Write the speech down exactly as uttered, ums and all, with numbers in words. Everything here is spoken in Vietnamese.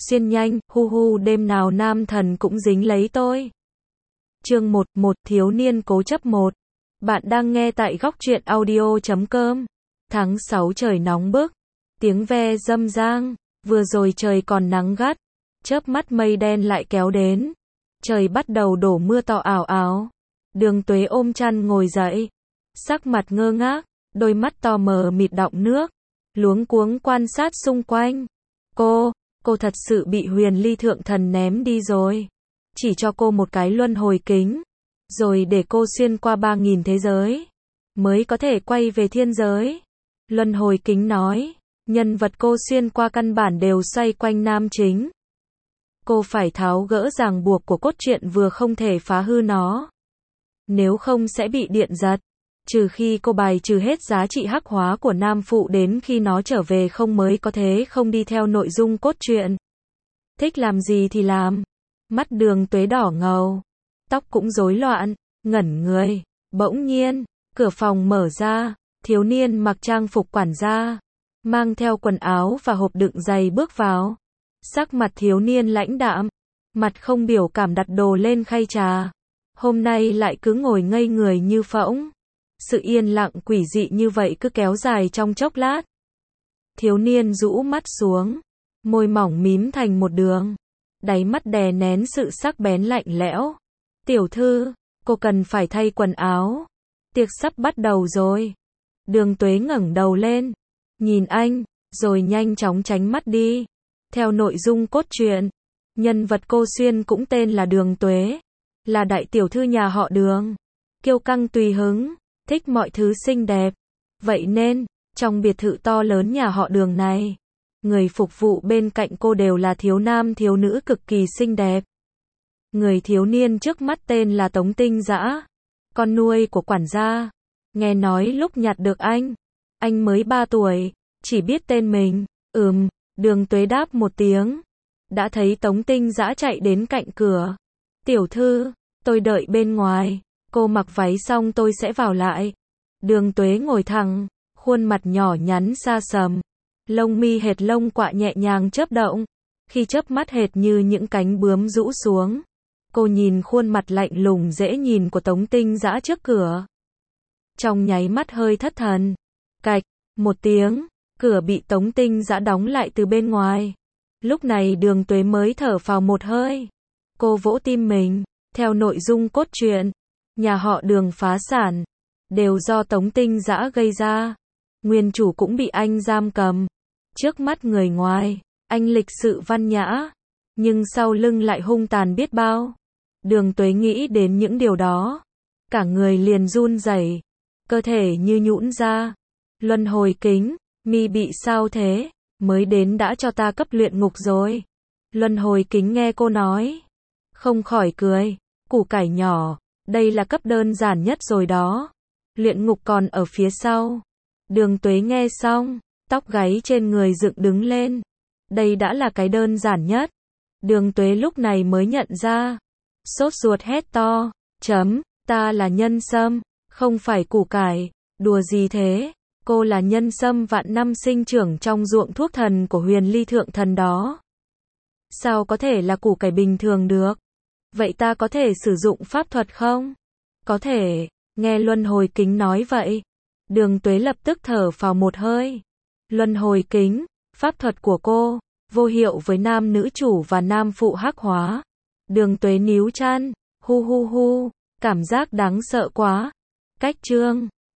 xuyên nhanh, hu hu đêm nào nam thần cũng dính lấy tôi. Chương một, một thiếu niên cố chấp một. Bạn đang nghe tại góc truyện audio chấm com. Tháng sáu trời nóng bức, tiếng ve râm rang, vừa rồi trời còn nắng gắt, chớp mắt mây đen lại kéo đến. Trời bắt đầu đổ mưa to ảo ảo. Đường Tuế ôm chăn ngồi dậy, sắc mặt ngơ ngác, đôi mắt to mờ mịt đọng nước, luống cuống quan sát xung quanh. Cô, cô thật sự bị Huyền Ly thượng thần ném đi rồi. Chỉ cho cô một cái luân hồi kính, rồi để cô xuyên qua ba nghìn thế giới, mới có thể quay về thiên giới. Luân hồi kính nói, nhân vật cô xuyên qua căn bản đều xoay quanh nam chính. Cô phải tháo gỡ ràng buộc của cốt truyện, vừa không thể phá hư nó, nếu không sẽ bị điện giật. Trừ khi cô bài trừ hết giá trị hắc hóa của nam phụ đến khi nó trở về không, mới có thế không đi theo nội dung cốt truyện. Thích làm gì thì làm. Mắt Đường Tuế đỏ ngầu, tóc cũng rối loạn, ngẩn người. Bỗng nhiên, cửa phòng mở ra, thiếu niên mặc trang phục quản gia, mang theo quần áo và hộp đựng giày bước vào. Sắc mặt thiếu niên lãnh đạm, mặt không biểu cảm đặt đồ lên khay trà. Hôm nay lại cứ ngồi ngây người như phỗng. Sự yên lặng quỷ dị như vậy cứ kéo dài trong chốc lát. Thiếu niên rũ mắt xuống, môi mỏng mím thành một đường, đáy mắt đè nén sự sắc bén lạnh lẽo. Tiểu thư, cô cần phải thay quần áo. Tiệc sắp bắt đầu rồi. Đường Tuế ngẩng đầu lên, nhìn anh, rồi nhanh chóng tránh mắt đi. Theo nội dung cốt truyện, nhân vật cô xuyên cũng tên là Đường Tuế, là đại tiểu thư nhà họ Đường, kiêu căng tùy hứng, thích mọi thứ xinh đẹp. Vậy nên, trong biệt thự to lớn nhà họ Đường này, người phục vụ bên cạnh cô đều là thiếu nam thiếu nữ cực kỳ xinh đẹp. Người thiếu niên trước mắt tên là Tống Tinh Dã, con nuôi của quản gia. Nghe nói lúc nhặt được anh, anh mới ba tuổi, chỉ biết tên mình. Ừm, Đường Tuế đáp một tiếng. Đã thấy Tống Tinh Dã chạy đến cạnh cửa. Tiểu thư, tôi đợi bên ngoài, cô mặc váy xong tôi sẽ vào lại. Đường Tuế ngồi thẳng, khuôn mặt nhỏ nhắn xa sầm, lông mi hệt lông quạ nhẹ nhàng chớp động, khi chớp mắt hệt như những cánh bướm rũ xuống. Cô nhìn khuôn mặt lạnh lùng dễ nhìn của Tống Tinh Dã trước cửa, trong nháy mắt hơi thất thần. Cạch, một tiếng, cửa bị Tống Tinh Dã đóng lại từ bên ngoài. Lúc này Đường Tuế mới thở phào một hơi. Cô vỗ tim mình, theo nội dung cốt truyện, nhà họ Đường phá sản, đều do Tống Tinh Dã gây ra. Nguyên chủ cũng bị anh giam cầm. Trước mắt người ngoài, anh lịch sự văn nhã, nhưng sau lưng lại hung tàn biết bao. Đường Tuế nghĩ đến những điều đó, cả người liền run rẩy, cơ thể như nhũn ra. Luân hồi kính, mi bị sao thế? Mới đến đã cho ta cấp luyện ngục rồi. Luân hồi kính nghe cô nói, không khỏi cười. Củ cải nhỏ, đây là cấp đơn giản nhất rồi đó. Luyện ngục còn ở phía sau. Đường Tuế nghe xong, tóc gáy trên người dựng đứng lên. Đây đã là cái đơn giản nhất. Đường Tuế lúc này mới nhận ra. Sốt ruột hét to, chấm, ta là nhân sâm, không phải củ cải. Đùa gì thế? Cô là nhân sâm vạn năm sinh trưởng trong ruộng thuốc thần của Huyền Ly thượng thần đó. Sao có thể là củ cải bình thường được? Vậy ta có thể sử dụng pháp thuật không? Có thể. Nghe luân hồi kính nói vậy, Đường Tuế lập tức thở phào một hơi. Luân hồi kính, pháp thuật của cô, vô hiệu với nam nữ chủ và nam phụ hắc hóa. Đường Tuế níu chăn, hu hu hu, cảm giác đáng sợ quá. Cách chương